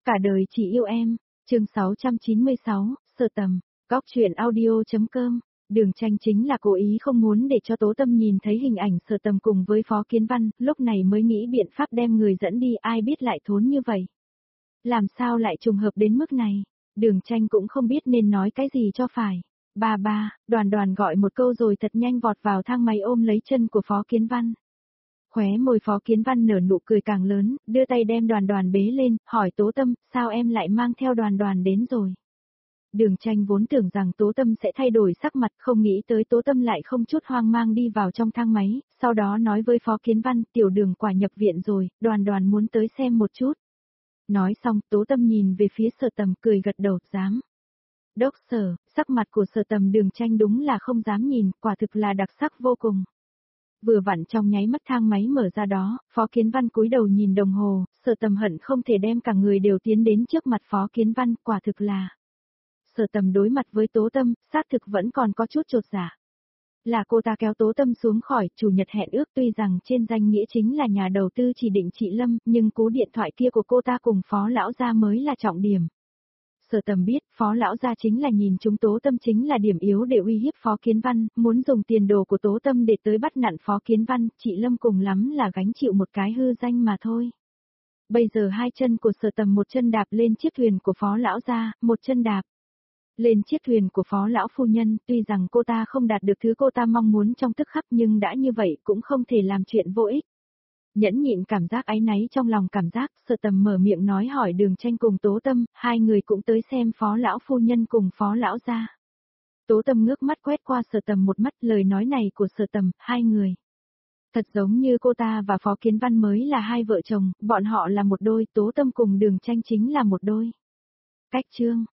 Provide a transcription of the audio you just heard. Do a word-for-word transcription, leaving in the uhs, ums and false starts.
Cả đời chỉ yêu em, chương sáu trăm chín mươi sáu, Sở Tầm, góc truyện audio.com. Đường Tranh chính là cố ý không muốn để cho Tố Tâm nhìn thấy hình ảnh Sở Tầm cùng với Phó Kiến Văn, lúc này mới nghĩ biện pháp đem người dẫn đi, ai biết lại thốn như vậy. Làm sao lại trùng hợp đến mức này, Đường Tranh cũng không biết nên nói cái gì cho phải. Ba ba, Đoàn Đoàn gọi một câu rồi thật nhanh vọt vào thang máy ôm lấy chân của Phó Kiến Văn. Khóe môi Phó Kiến Văn nở nụ cười càng lớn, đưa tay đem Đoàn Đoàn bế lên, hỏi Tố Tâm, sao em lại mang theo Đoàn Đoàn đến rồi? Đường Tranh vốn tưởng rằng Tố Tâm sẽ thay đổi sắc mặt, không nghĩ tới Tố Tâm lại không chút hoang mang đi vào trong thang máy, sau đó nói với Phó Kiến Văn, tiểu Đường quả nhập viện rồi, Đoàn Đoàn muốn tới xem một chút. Nói xong, Tố Tâm nhìn về phía Sở Tầm cười gật đầu, dám. Đốc Sở, sắc mặt của Sở Tầm Đường Tranh đúng là không dám nhìn, quả thực là đặc sắc vô cùng. Vừa vặn trong nháy mắt thang máy mở ra đó, Phó Kiến Văn cúi đầu nhìn đồng hồ, Sở Tầm hận không thể đem cả người đều tiến đến trước mặt Phó Kiến Văn, quả thực là. Sở Tầm đối mặt với Tố Tâm, xác thực vẫn còn có chút chột dạ. Là cô ta kéo Tố Tâm xuống khỏi, chủ nhật hẹn ước tuy rằng trên danh nghĩa chính là nhà đầu tư chỉ định chị Lâm, nhưng cú điện thoại kia của cô ta cùng Phó Lão Gia mới là trọng điểm. Sở Tầm biết, Phó Lão Gia chính là nhìn chúng Tố Tâm chính là điểm yếu để uy hiếp Phó Kiến Văn, muốn dùng tiền đồ của Tố Tâm để tới bắt nặn Phó Kiến Văn, chị Lâm cùng lắm là gánh chịu một cái hư danh mà thôi. Bây giờ hai chân của Sở Tầm một chân đạp lên chiếc thuyền của Phó Lão Gia, một chân đạp lên chiếc thuyền của Phó Lão Phu Nhân, tuy rằng cô ta không đạt được thứ cô ta mong muốn trong tức khắc nhưng đã như vậy cũng không thể làm chuyện vô ích. Nhẫn nhịn cảm giác áy náy trong lòng cảm giác, Sở Tầm mở miệng nói hỏi Đường Tranh cùng Tố Tâm, hai người cũng tới xem Phó Lão Phu Nhân cùng Phó Lão Gia. Tố Tâm ngước mắt quét qua Sở Tầm một mắt, lời nói này của Sở Tầm, hai người. Thật giống như cô ta và Phó Kiến Văn mới là hai vợ chồng, bọn họ là một đôi, Tố Tâm cùng Đường Tranh chính là một đôi. Cách chương.